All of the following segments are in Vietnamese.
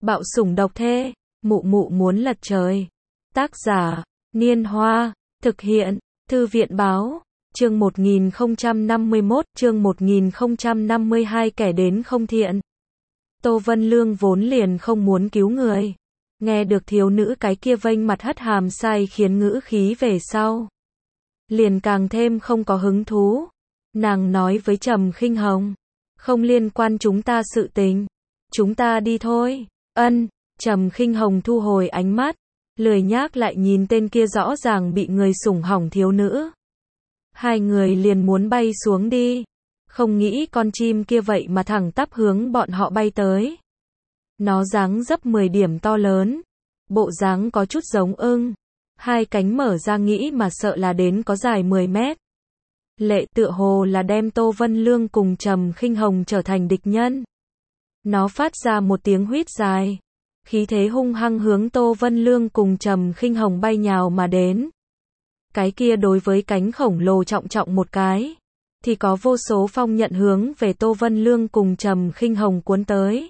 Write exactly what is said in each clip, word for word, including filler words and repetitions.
Bạo sủng độc thê, mụ mụ muốn lật trời. Tác giả, Niên Hoa, thực hiện, Thư viện Báo, chương một nghìn không trăm năm mươi mốt, chương một nghìn không trăm năm mươi hai kẻ đến không thiện. Tô Vân Lương vốn liền không muốn cứu người. Nghe được thiếu nữ cái kia vênh mặt hất hàm sai khiến ngữ khí về sau. Liền càng thêm không có hứng thú. Nàng nói với Trầm Khinh Hồng. Không liên quan chúng ta sự tình. Chúng ta đi thôi. Ân, Trầm Khinh Hồng thu hồi ánh mắt. Lười nhác lại nhìn tên kia rõ ràng bị người sủng hỏng thiếu nữ. Hai người liền muốn bay xuống đi. Không nghĩ con chim kia vậy mà thẳng tắp hướng bọn họ bay tới. Nó dáng dấp mười điểm to lớn. Bộ dáng có chút giống ưng. Hai cánh mở ra nghĩ mà sợ là đến có dài mười mét. Lệ tựa hồ là đem Tô Vân Lương cùng Trầm Khinh Hồng trở thành địch nhân. Nó phát ra một tiếng huýt dài. Khí thế hung hăng hướng Tô Vân Lương cùng Trầm Khinh Hồng bay nhào mà đến. Cái kia đối với cánh khổng lồ trọng trọng một cái. Thì có vô số phong nhận hướng về Tô Vân Lương cùng Trầm Khinh Hồng cuốn tới.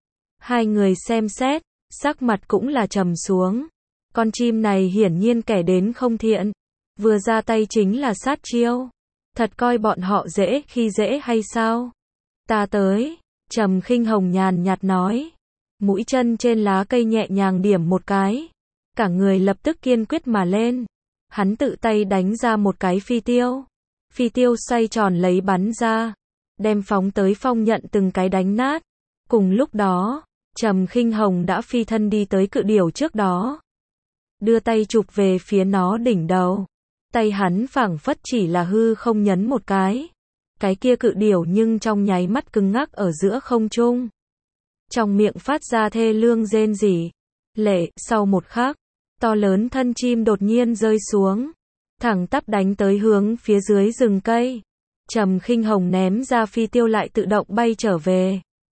Hai người xem xét, sắc mặt cũng là trầm xuống. Con chim này hiển nhiên kẻ đến không thiện. Vừa ra tay chính là sát chiêu. Thật coi bọn họ dễ khi dễ hay sao? Ta tới, Trầm Khinh Hồng nhàn nhạt nói. Mũi chân trên lá cây nhẹ nhàng điểm một cái. Cả người lập tức kiên quyết mà lên. Hắn tự tay đánh ra một cái phi tiêu. Phi tiêu xoay tròn lấy bắn ra. Đem phóng tới phong nhận từng cái đánh nát. Cùng lúc đó, Trầm Khinh Hồng đã phi thân đi tới cự điểu trước đó. Đưa tay chụp về phía nó đỉnh đầu. Tay hắn phảng phất chỉ là hư không nhấn một cái. Cái kia cự điểu nhưng trong nháy mắt cứng ngắc ở giữa không trung. Trong miệng phát ra thê lương rên rỉ. Lệ, sau một khắc, to lớn thân chim đột nhiên rơi xuống. Thẳng tắp đánh tới hướng phía dưới rừng cây. Trầm Khinh Hồng ném ra phi tiêu lại tự động bay trở về.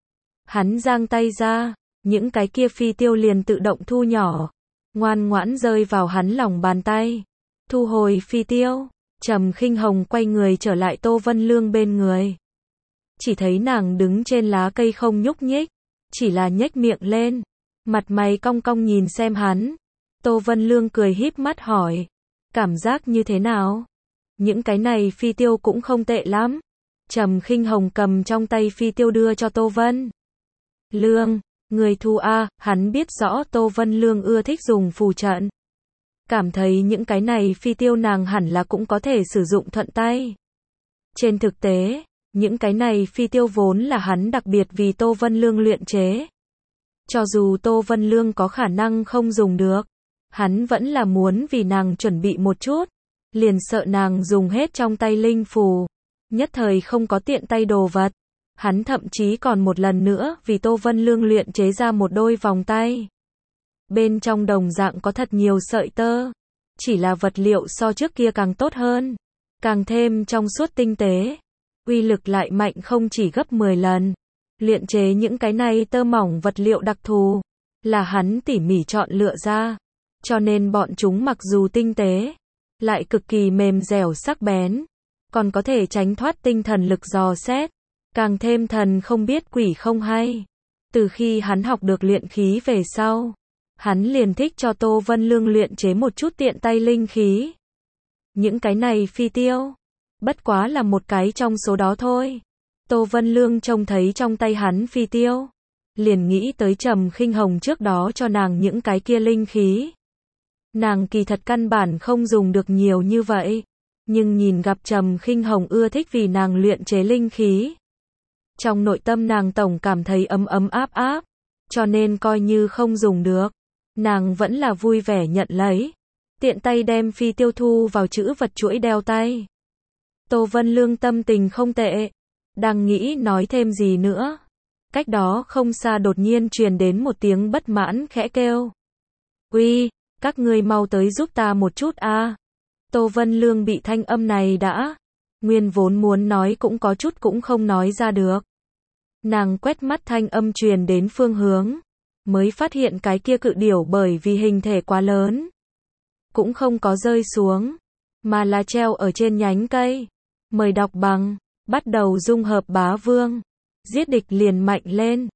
Hắn giang tay ra, những cái kia phi tiêu liền tự động thu nhỏ. Ngoan ngoãn rơi vào hắn lòng bàn tay. Thu hồi phi tiêu, Trầm Khinh Hồng quay người trở lại Tô Vân Lương bên người. Chỉ thấy nàng đứng trên lá cây không nhúc nhích, chỉ là nhếch miệng lên, mặt mày cong cong nhìn xem hắn. Tô Vân Lương cười híp mắt hỏi, cảm giác như thế nào? Những cái này phi tiêu cũng không tệ lắm. Trầm Khinh Hồng cầm trong tay phi tiêu đưa cho Tô Vân Lương, người thu a, hắn biết rõ Tô Vân Lương ưa thích dùng phù trận. Cảm thấy những cái này phi tiêu nàng hẳn là cũng có thể sử dụng thuận tay. Trên thực tế, những cái này phi tiêu vốn là hắn đặc biệt vì Tô Vân Lương luyện chế. Cho dù Tô Vân Lương có khả năng không dùng được, hắn vẫn là muốn vì nàng chuẩn bị một chút. Liền sợ nàng dùng hết trong tay linh phù, nhất thời không có tiện tay đồ vật. Hắn thậm chí còn một lần nữa vì Tô Vân Lương luyện chế ra một đôi vòng tay. Bên trong đồng dạng có thật nhiều sợi tơ. Chỉ là vật liệu so trước kia càng tốt hơn. Càng thêm trong suốt tinh tế. Uy lực lại mạnh không chỉ gấp mười lần. Luyện chế những cái này tơ mỏng vật liệu đặc thù. Là hắn tỉ mỉ chọn lựa ra. Cho nên bọn chúng mặc dù tinh tế. Lại cực kỳ mềm dẻo sắc bén. Còn có thể tránh thoát tinh thần lực dò xét. Càng thêm thần không biết quỷ không hay. Từ khi hắn học được luyện khí về sau. Hắn liền thích cho Tô Vân Lương luyện chế một chút tiện tay linh khí. Những cái này phi tiêu. Bất quá là một cái trong số đó thôi. Tô Vân Lương trông thấy trong tay hắn phi tiêu. Liền nghĩ tới Trầm Khinh Hồng trước đó cho nàng những cái kia linh khí. Nàng kỳ thật căn bản không dùng được nhiều như vậy. Nhưng nhìn gặp Trầm Khinh Hồng ưa thích vì nàng luyện chế linh khí. Trong nội tâm nàng tổng cảm thấy ấm ấm áp áp. Cho nên coi như không dùng được. Nàng vẫn là vui vẻ nhận lấy. Tiện tay đem phi tiêu thu vào chữ vật chuỗi đeo tay. Tô Vân Lương tâm tình không tệ. Đang nghĩ nói thêm gì nữa. Cách đó không xa đột nhiên truyền đến một tiếng bất mãn khẽ kêu. Uy, các ngươi mau tới giúp ta một chút a. Tô Vân Lương bị thanh âm này đã. Nguyên vốn muốn nói cũng có chút cũng không nói ra được. Nàng quét mắt thanh âm truyền đến phương hướng. Mới phát hiện cái kia cự điểu bởi vì hình thể quá lớn. Cũng không có rơi xuống. Mà là treo ở trên nhánh cây. Mời đọc bằng. Bắt đầu dung hợp bá vương. Giết địch liền mạnh lên.